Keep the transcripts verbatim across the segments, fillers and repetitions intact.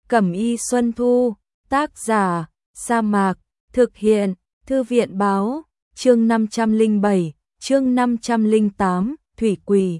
Cẩm y Xuân Thu, tác giả, Sa Mạc, thực hiện, Thư viện báo, chương năm trăm lẻ bảy, chương năm trăm lẻ tám, Thủy Quỳ.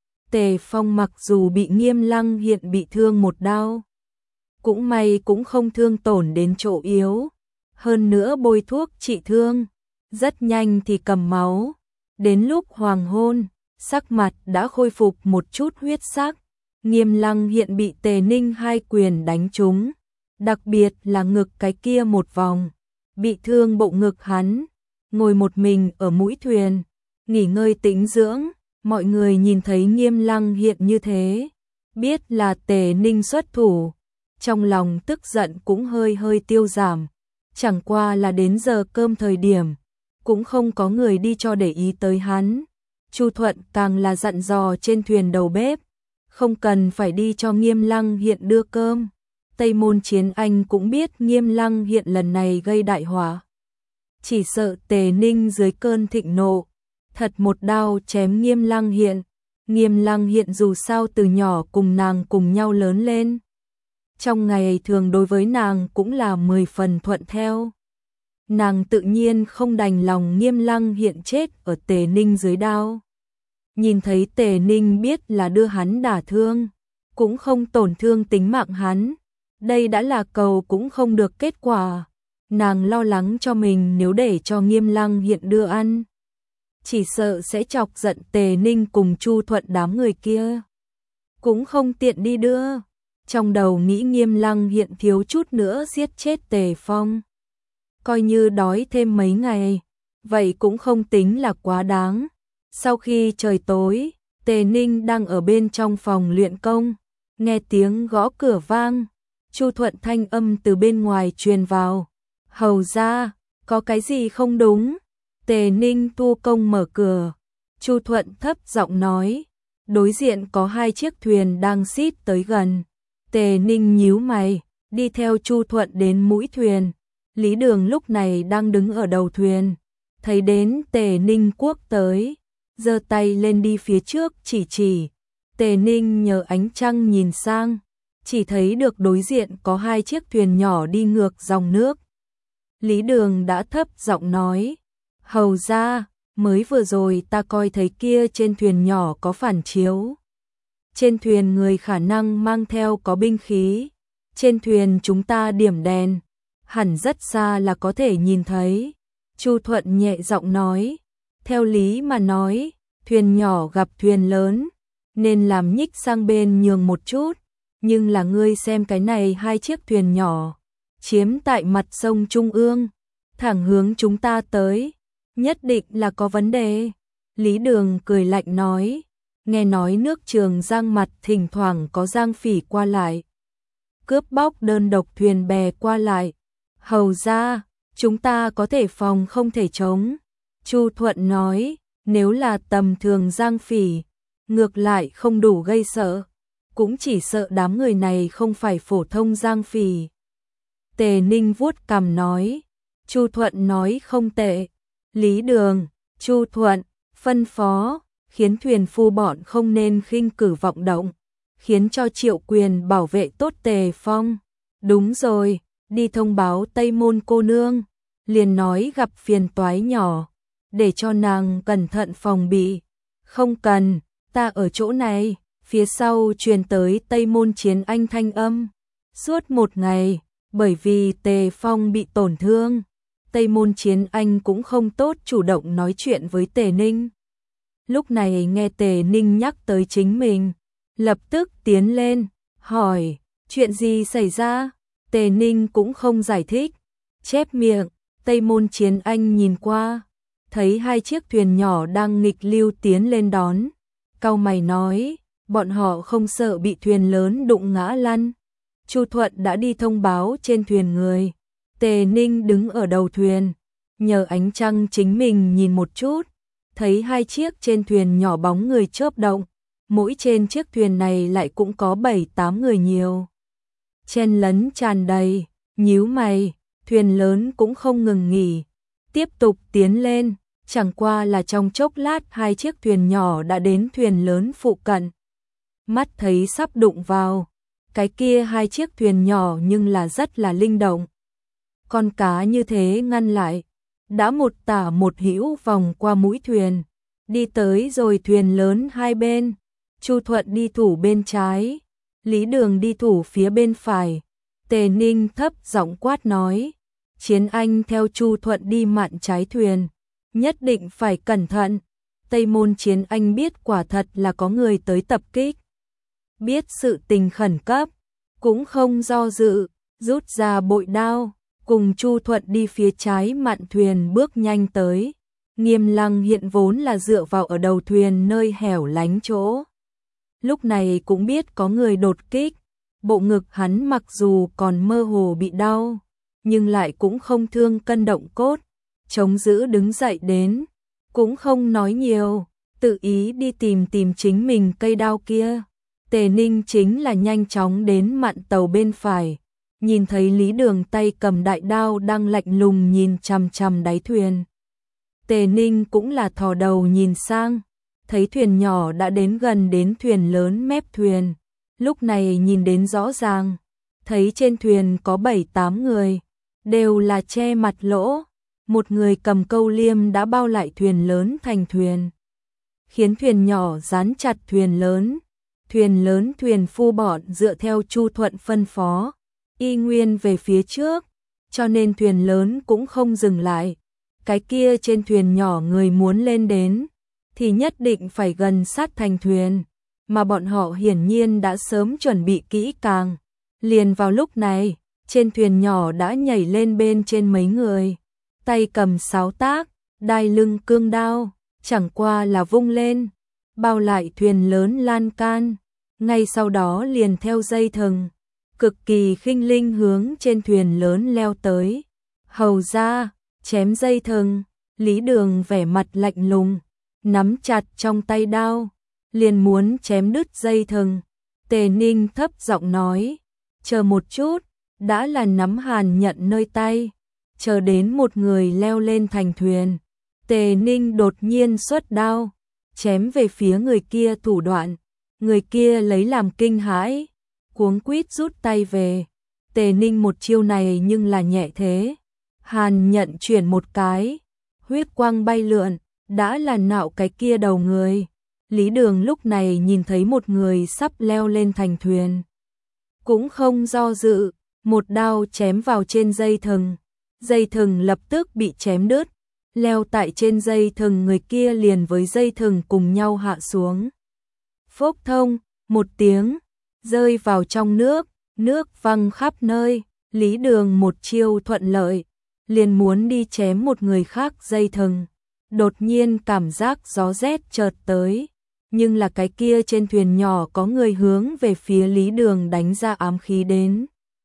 Tề Phong mặc dù bị Nghiêm Lăng Hiện bị thương một đao, cũng may cũng không thương tổn đến chỗ yếu, hơn nữa bôi thuốc trị thương, rất nhanh thì cầm máu. Đến lúc hoàng hôn, sắc mặt đã khôi phục một chút huyết sắc. Nghiêm Lăng Hiện bị Tề Ninh hai quyền đánh trúng, đặc biệt là ngực cái kia một vòng, bị thương bộ ngực hắn, ngồi một mình ở mũi thuyền, nghỉ ngơi tĩnh dưỡng. Mọi người nhìn thấy Nghiêm Lăng Hiện như thế, biết là Tề Ninh xuất thủ, trong lòng tức giận cũng hơi hơi tiêu giảm, chẳng qua là đến giờ cơm thời điểm, cũng không có người đi cho để ý tới hắn. Chu Thuận càng là dặn dò trên thuyền đầu bếp, không cần phải đi cho Nghiêm Lăng Hiện đưa cơm. Tây Môn Chiến Anh cũng biết Nghiêm Lăng Hiện lần này gây đại họa, chỉ sợ Tề Ninh dưới cơn thịnh nộ, thật một đao chém Nghiêm Lăng Hiện. Nghiêm Lăng Hiện dù sao từ nhỏ cùng nàng cùng nhau lớn lên, trong ngày thường đối với nàng cũng là mười phần thuận theo. Nàng tự nhiên không đành lòng Nghiêm Lăng Hiện chết ở Tề Ninh dưới đao. Nhìn thấy Tề Ninh biết là đưa hắn đả thương, cũng không tổn thương tính mạng hắn, đây đã là cầu cũng không được kết quả. Nàng lo lắng cho mình nếu để cho Nghiêm Lăng Hiện đưa ăn, chỉ sợ sẽ chọc giận Tề Ninh cùng Chu Thuận đám người kia, cũng không tiện đi đưa. Trong đầu nghĩ Nghiêm Lăng Hiện thiếu chút nữa giết chết Tề Phong, coi như đói thêm mấy ngày, vậy cũng không tính là quá đáng. Sau khi trời tối, Tề Ninh đang ở bên trong phòng luyện công, nghe tiếng gõ cửa vang, Chu Thuận thanh âm từ bên ngoài truyền vào. Hầu ra, có cái gì không đúng? Tề Ninh tu công mở cửa, Chu Thuận thấp giọng nói, đối diện có hai chiếc thuyền đang xít tới gần. Tề Ninh nhíu mày, đi theo Chu Thuận đến mũi thuyền. Lý Đường lúc này đang đứng ở đầu thuyền, thấy đến Tề Ninh quốc tới, giơ tay lên đi phía trước chỉ chỉ. Tề Ninh nhờ ánh trăng nhìn sang, chỉ thấy được đối diện có hai chiếc thuyền nhỏ đi ngược dòng nước. Lý Đường đã thấp giọng nói, hầu ra, mới vừa rồi ta coi thấy kia trên thuyền nhỏ có phản chiếu. Trên thuyền người khả năng mang theo có binh khí, trên thuyền chúng ta điểm đèn, hẳn rất xa là có thể nhìn thấy. Chu Thuận nhẹ giọng nói, theo lý mà nói, thuyền nhỏ gặp thuyền lớn, nên làm nhích sang bên nhường một chút, nhưng là ngươi xem cái này hai chiếc thuyền nhỏ, chiếm tại mặt sông Trung ương, thẳng hướng chúng ta tới, nhất định là có vấn đề. Lý Đường cười lạnh nói, nghe nói nước Trường Giang mặt thỉnh thoảng có giang phỉ qua lại, cướp bóc đơn độc thuyền bè qua lại. Hầu ra, chúng ta có thể phòng không thể chống. Chu Thuận nói, nếu là tầm thường giang phỉ, ngược lại không đủ gây sợ, cũng chỉ sợ đám người này không phải phổ thông giang phỉ. Tề Ninh vuốt cằm nói, Chu Thuận nói không tệ. Lý Đường, Chu Thuận, phân phó, khiến thuyền phu bọn không nên khinh cử vọng động, khiến cho Triệu Quyền bảo vệ tốt Tề Phong. Đúng rồi, đi thông báo Tây Môn cô nương, liền nói gặp phiền toái nhỏ, để cho nàng cẩn thận phòng bị. Không cần, ta ở chỗ này. Phía sau truyền tới Tây Môn Chiến Anh thanh âm. Suốt một ngày, bởi vì Tề Phong bị tổn thương, Tây Môn Chiến Anh cũng không tốt chủ động nói chuyện với Tề Ninh. Lúc này nghe Tề Ninh nhắc tới chính mình, lập tức tiến lên, hỏi, chuyện gì xảy ra? Tề Ninh cũng không giải thích, chép miệng. Tây Môn Chiến Anh nhìn qua, thấy hai chiếc thuyền nhỏ đang nghịch lưu tiến lên đón, cau mày nói, bọn họ không sợ bị thuyền lớn đụng ngã lăn. Chu Thuận đã đi thông báo trên thuyền người. Tề Ninh đứng ở đầu thuyền, nhờ ánh trăng chính mình nhìn một chút, thấy hai chiếc trên thuyền nhỏ bóng người chớp động, mỗi trên chiếc thuyền này lại cũng có bảy tám người nhiều, chen lấn tràn đầy. Nhíu mày, thuyền lớn cũng không ngừng nghỉ, tiếp tục tiến lên, chẳng qua là trong chốc lát hai chiếc thuyền nhỏ đã đến thuyền lớn phụ cận. Mắt thấy sắp đụng vào, Cái kia hai chiếc thuyền nhỏ nhưng là rất là linh động. Con cá như thế ngăn lại, đã một tả một hữu vòng qua mũi thuyền, đi tới rồi thuyền lớn hai bên. Chu Thuận đi thủ bên trái, Lý Đường đi thủ phía bên phải. Tề Ninh thấp giọng quát nói, Chiến Anh theo Chu Thuận đi mạn trái thuyền, nhất định phải cẩn thận. Tây Môn Chiến Anh biết quả thật là có người tới tập kích, biết sự tình khẩn cấp, cũng không do dự, rút ra bội đao, cùng Chu Thuận đi phía trái mạn thuyền bước nhanh tới. Nghiêm Lăng hiện vốn là dựa vào ở đầu thuyền nơi hẻo lánh chỗ, lúc này cũng biết có người đột kích. Bộ ngực hắn mặc dù còn mơ hồ bị đau, nhưng lại cũng không thương cân động cốt, chống giữ đứng dậy đến, cũng không nói nhiều, tự ý đi tìm tìm chính mình cây đao kia. Tề Ninh chính là nhanh chóng đến mạn tàu bên phải, nhìn thấy Lý Đường tay cầm đại đao đang lạnh lùng nhìn chằm chằm đáy thuyền. Tề Ninh cũng là thò đầu nhìn sang, thấy thuyền nhỏ đã đến gần đến thuyền lớn mép thuyền. Lúc này nhìn đến rõ ràng, thấy trên thuyền có bảy tám người, đều là che mặt lỗ, một người cầm câu liêm đã bao lại thuyền lớn thành thuyền, khiến thuyền nhỏ dán chặt thuyền lớn. Thuyền lớn thuyền phu bọn dựa theo Chu Thuận phân phó, y nguyên về phía trước, cho nên thuyền lớn cũng không dừng lại. Cái kia trên thuyền nhỏ người muốn lên đến, thì nhất định phải gần sát thành thuyền, mà bọn họ hiển nhiên đã sớm chuẩn bị kỹ càng. Liền vào lúc này, trên thuyền nhỏ đã nhảy lên bên trên mấy người, tay cầm sáo tác, đai lưng cương đao, chẳng qua là vung lên, bao lại thuyền lớn lan can, ngay sau đó liền theo dây thừng, cực kỳ khinh linh hướng trên thuyền lớn leo tới. Hầu ra, chém dây thừng. Lý Đường vẻ mặt lạnh lùng, nắm chặt trong tay đao, liền muốn chém đứt dây thừng. Tề Ninh thấp giọng nói, chờ một chút, đã là nắm hàn nhận nơi tay, chờ đến một người leo lên thành thuyền. Tề Ninh đột nhiên xuất đao, chém về phía người kia thủ đoạn, người kia lấy làm kinh hãi, cuống quýt rút tay về. Tề Ninh một chiêu này nhưng là nhẹ thế, hàn nhận chuyển một cái, huyết quang bay lượn, đã là nạo cái kia đầu người. Lý Đường lúc này nhìn thấy một người sắp leo lên thành thuyền, cũng không do dự, một đao chém vào trên dây thừng, dây thừng lập tức bị chém đứt, leo tại trên dây thừng người kia liền với dây thừng cùng nhau hạ xuống. Phốc thông, một tiếng, rơi vào trong nước, nước văng khắp nơi. Lý Đường một chiêu thuận lợi, liền muốn đi chém một người khác dây thừng. Đột nhiên cảm giác gió rét chợt tới, nhưng là cái kia trên thuyền nhỏ có người hướng về phía Lý Đường đánh ra ám khí đến.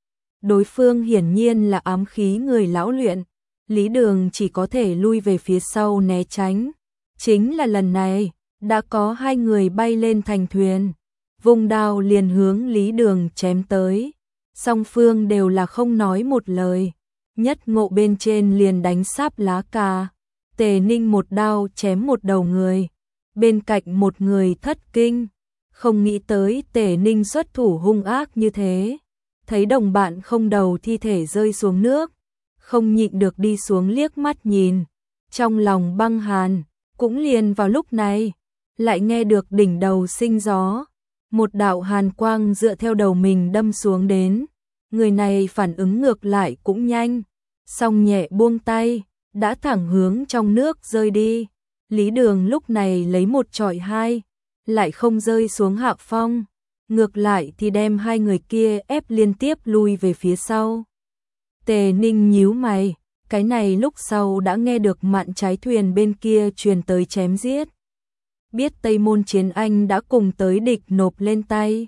Đối phương hiển nhiên là ám khí người lão luyện, Lý Đường chỉ có thể lui về phía sau né tránh. Chính là lần này, đã có hai người bay lên thành thuyền, vùng đao liền hướng Lý Đường chém tới. Song phương đều là không nói một lời, nhất ngộ bên trên liền đánh sáp lá cà. Tề Ninh một đao chém một đầu người, bên cạnh một người thất kinh, không nghĩ tới Tề Ninh xuất thủ hung ác như thế. Thấy đồng bạn không đầu thi thể rơi xuống nước, không nhịn được đi xuống liếc mắt nhìn, trong lòng băng hàn. Cũng liền vào lúc này, lại nghe được đỉnh đầu sinh gió, một đạo hàn quang dựa theo đầu mình đâm xuống đến. Người này phản ứng ngược lại cũng nhanh, song nhẹ buông tay, đã thẳng hướng trong nước rơi đi. Lý Đường lúc này lấy một chọi hai, lại không rơi xuống hạ phong, ngược lại thì đem hai người kia ép liên tiếp lui về phía sau. Tề Ninh nhíu mày, cái này lúc sau đã nghe được mạn trái thuyền bên kia truyền tới chém giết. Biết Tây Môn Chiến Anh đã cùng tới địch nộp lên tay.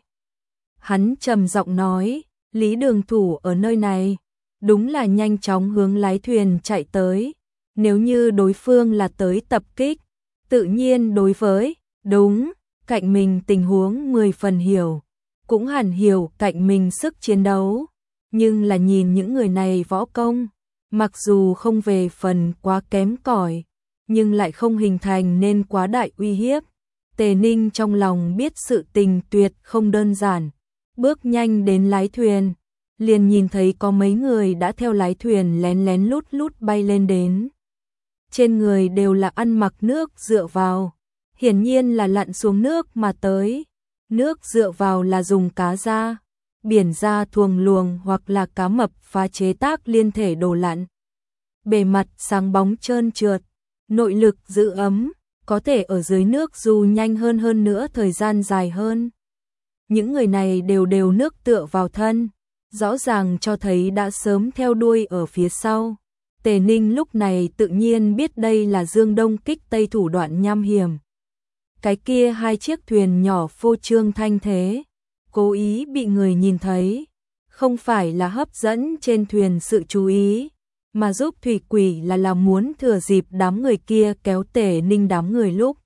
Hắn trầm giọng nói, Lý Đường thủ ở nơi này, đúng là nhanh chóng hướng lái thuyền chạy tới. Nếu như đối phương là tới tập kích, tự nhiên đối với, đúng, cạnh mình tình huống mười phần hiểu, cũng hẳn hiểu cạnh mình sức chiến đấu. Nhưng là nhìn những người này võ công, mặc dù không về phần quá kém cỏi, nhưng lại không hình thành nên quá đại uy hiếp. Tề Ninh trong lòng biết sự tình tuyệt không đơn giản, bước nhanh đến lái thuyền, liền nhìn thấy có mấy người đã theo lái thuyền lén lén lút lút bay lên đến. Trên người đều là ăn mặc nước dựa vào, hiển nhiên là lặn xuống nước mà tới. Nước dựa vào là dùng cá da, biển da thuồng luồng hoặc là cá mập phá chế tác liên thể đồ lặn. Bề mặt sáng bóng trơn trượt, nội lực giữ ấm, có thể ở dưới nước dù nhanh hơn hơn nữa thời gian dài hơn. Những người này đều đều nước tựa vào thân, rõ ràng cho thấy đã sớm theo đuôi ở phía sau. Tề Ninh lúc này tự nhiên biết đây là Dương Đông kích Tây thủ đoạn nham hiểm. Cái kia hai chiếc thuyền nhỏ phô trương thanh thế, cố ý bị người nhìn thấy, không phải là hấp dẫn trên thuyền sự chú ý, mà giúp thủy quỷ là là muốn thừa dịp đám người kia kéo Tề Ninh đám người lúc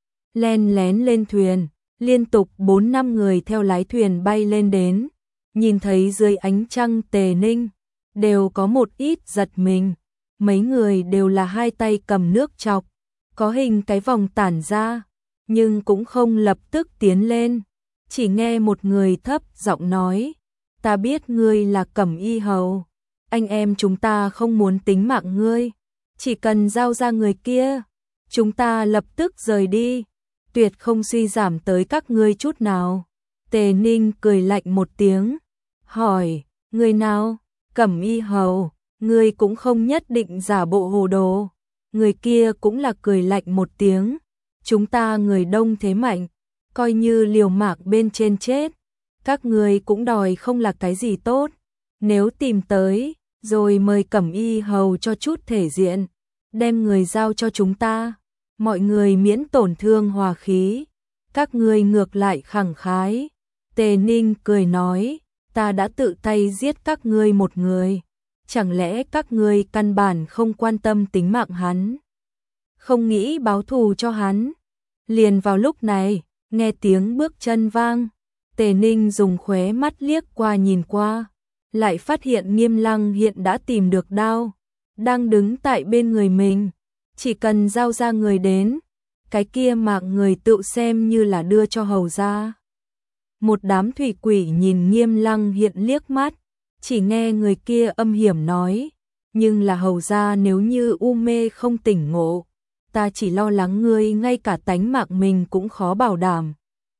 len lén lên thuyền, liên tục bốn năm người theo lái thuyền bay lên đến, nhìn thấy dưới ánh trăng Tề Ninh, đều có một ít giật mình, mấy người đều là hai tay cầm nước chọc, có hình cái vòng tản ra, nhưng cũng không lập tức tiến lên, chỉ nghe một người thấp giọng nói, ta biết ngươi là Cẩm Y Hầu, anh em chúng ta không muốn tính mạng ngươi, chỉ cần giao ra người kia, chúng ta lập tức rời đi, tuyệt không suy giảm tới các ngươi chút nào. Tề Ninh cười lạnh một tiếng, hỏi, người nào? Cẩm Y Hầu, ngươi cũng không nhất định giả bộ hồ đồ. Người kia cũng là cười lạnh một tiếng, chúng ta người đông thế mạnh, coi như liều mạng bên trên chết, các ngươi cũng đòi không là cái gì tốt, nếu tìm tới, rồi mời Cẩm Y Hầu cho chút thể diện, đem người giao cho chúng ta, mọi người miễn tổn thương hòa khí, các ngươi ngược lại khẳng khái. Tề Ninh cười nói, ta đã tự tay giết các ngươi một người, chẳng lẽ các ngươi căn bản không quan tâm tính mạng hắn, không nghĩ báo thù cho hắn. Liền vào lúc này, nghe tiếng bước chân vang, Tề Ninh dùng khóe mắt liếc qua nhìn qua, lại phát hiện Nghiêm Lăng hiện đã tìm được đao, đang đứng tại bên người mình, chỉ cần giao ra người đến, cái kia mạng người tự xem như là đưa cho hầu ra. Một đám thủy quỷ nhìn Nghiêm Lăng hiện liếc mắt, chỉ nghe người kia âm hiểm nói, nhưng là hầu ra nếu như u mê không tỉnh ngộ, ta chỉ lo lắng ngươi ngay cả tánh mạng mình cũng khó bảo đảm.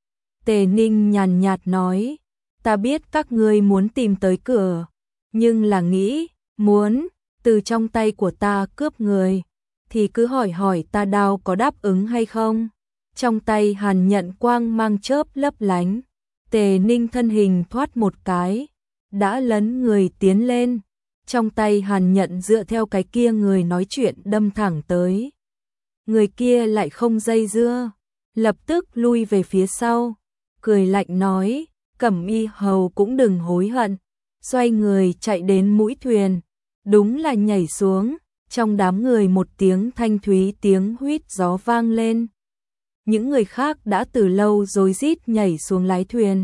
Tề Ninh nhàn nhạt nói, ta biết các ngươi muốn tìm tới cửa, nhưng là nghĩ, muốn, từ trong tay của ta cướp người, thì cứ hỏi hỏi ta đao có đáp ứng hay không. Trong tay Hàn Nhận quang mang chớp lấp lánh, Tề Ninh thân hình thoát một cái, đã lấn người tiến lên, trong tay Hàn Nhận dựa theo cái kia người nói chuyện đâm thẳng tới. Người kia lại không dây dưa, lập tức lui về phía sau, cười lạnh nói, Cẩm Y Hầu cũng đừng hối hận, xoay người chạy đến mũi thuyền, đúng là nhảy xuống, trong đám người một tiếng thanh thúy tiếng huýt gió vang lên. Những người khác đã từ lâu rối rít nhảy xuống lái thuyền.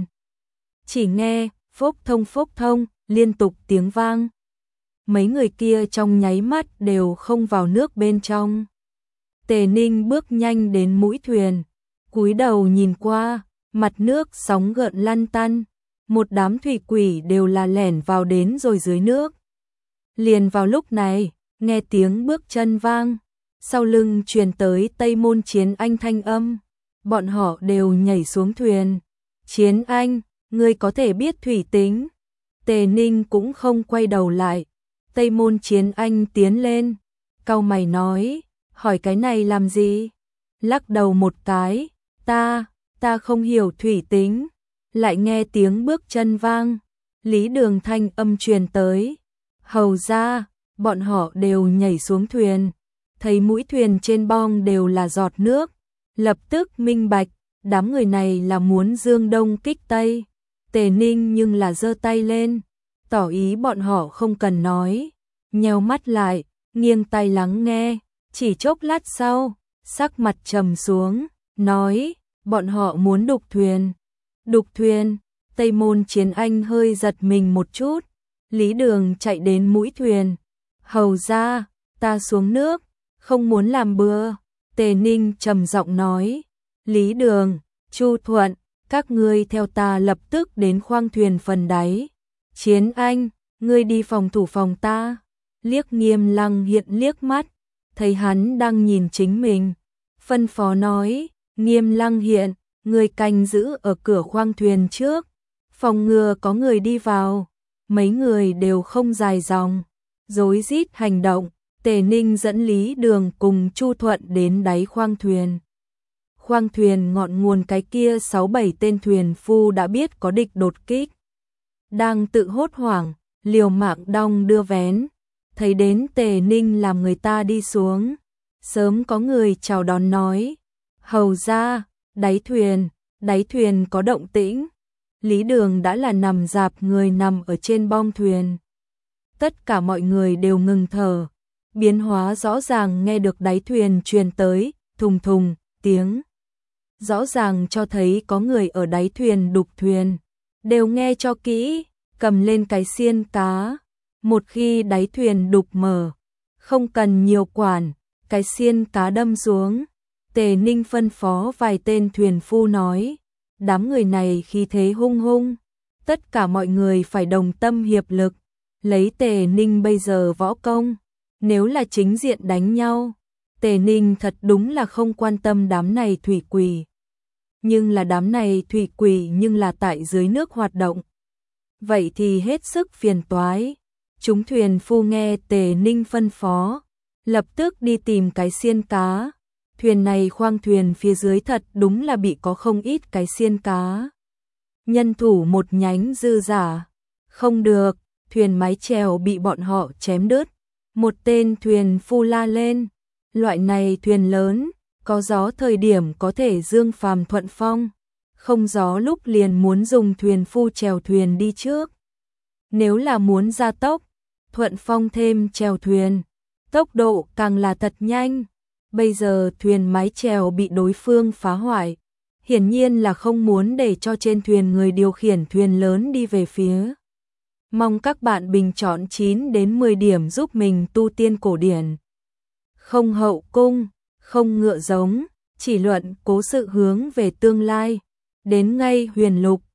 Chỉ nghe, phốc thông phốc thông, liên tục tiếng vang. Mấy người kia trong nháy mắt đều không vào nước bên trong. Tề Ninh bước nhanh đến mũi thuyền, cúi đầu nhìn qua, mặt nước sóng gợn lăn tăn, một đám thủy quỷ đều là lẻn vào đến rồi dưới nước. Liền vào lúc này, nghe tiếng bước chân vang, sau lưng truyền tới Tây Môn Chiến Anh thanh âm, bọn họ đều nhảy xuống thuyền. Chiến Anh, ngươi có thể biết thủy tính. Tề Ninh cũng không quay đầu lại. Tây Môn Chiến Anh tiến lên, cau mày nói, hỏi cái này làm gì? Lắc đầu một cái, ta, ta không hiểu thủy tính. Lại nghe tiếng bước chân vang, Lý Đường thanh âm truyền tới. Hầu ra, bọn họ đều nhảy xuống thuyền, thấy mũi thuyền trên bong đều là giọt nước, lập tức minh bạch, đám người này là muốn Dương Đông kích Tây. Tề Ninh nhưng là giơ tay lên, tỏ ý bọn họ không cần nói, nheo mắt lại, nghiêng tai lắng nghe, chỉ chốc lát sau, sắc mặt trầm xuống, nói, bọn họ muốn đục thuyền. Đục thuyền, Tây Môn Chiến Anh hơi giật mình một chút, Lý Đường chạy đến mũi thuyền, hầu ra, ta xuống nước, không muốn làm bừa. Tề Ninh trầm giọng nói, Lý Đường, Chu Thuận, các ngươi theo ta lập tức đến khoang thuyền phần đáy. Chiến Anh, ngươi đi phòng thủ phòng ta. Liếc Nghiêm Lăng Hiện liếc mắt, thấy hắn đang nhìn chính mình, phân phó nói, Nghiêm Lăng Hiện, ngươi canh giữ ở cửa khoang thuyền trước, phòng ngừa có người đi vào. Mấy người đều không dài dòng, rối rít hành động. Tề Ninh dẫn Lý Đường cùng Chu Thuận đến đáy khoang thuyền. Khoang thuyền ngọn nguồn cái kia sáu bảy tên thuyền phu đã biết có địch đột kích, đang tự hốt hoảng, liều mạng đong đưa vén. Thấy đến Tề Ninh làm người ta đi xuống, sớm có người chào đón nói, hầu ra, đáy thuyền, đáy thuyền có động tĩnh. Lý Đường đã là nằm rạp người nằm ở trên bong thuyền. Tất cả mọi người đều ngừng thở, biến hóa rõ ràng nghe được đáy thuyền truyền tới, thùng thùng, tiếng. Rõ ràng cho thấy có người ở đáy thuyền đục thuyền. Đều nghe cho kỹ, cầm lên cái xiên cá. Một khi đáy thuyền đục mở, không cần nhiều quản, cái xiên cá đâm xuống. Tề Ninh phân phó vài tên thuyền phu nói, đám người này khí thế hung hung, tất cả mọi người phải đồng tâm hiệp lực. Lấy Tề Ninh bây giờ võ công, nếu là chính diện đánh nhau, Tề Ninh thật đúng là không quan tâm đám này thủy quỷ. Nhưng là đám này thủy quỷ nhưng là tại dưới nước hoạt động. Vậy thì hết sức phiền toái. Chúng thuyền phu nghe Tề Ninh phân phó, lập tức đi tìm cái xiên cá. Thuyền này khoang thuyền phía dưới thật đúng là bị có không ít cái xiên cá. Nhân thủ một nhánh dư giả. Không được, thuyền mái chèo bị bọn họ chém đứt. Một tên thuyền phu la lên, loại này thuyền lớn, có gió thời điểm có thể dương phàm thuận phong, không gió lúc liền muốn dùng thuyền phu chèo thuyền đi trước. Nếu là muốn gia tốc, thuận phong thêm chèo thuyền, tốc độ càng là thật nhanh. Bây giờ thuyền mái chèo bị đối phương phá hoại, hiển nhiên là không muốn để cho trên thuyền người điều khiển thuyền lớn đi về phía. Mong các bạn bình chọn chín đến mười điểm giúp mình tu tiên cổ điển. Không hậu cung, không ngựa giống, chỉ luận cố sự hướng về tương lai. Đến ngay huyền lục,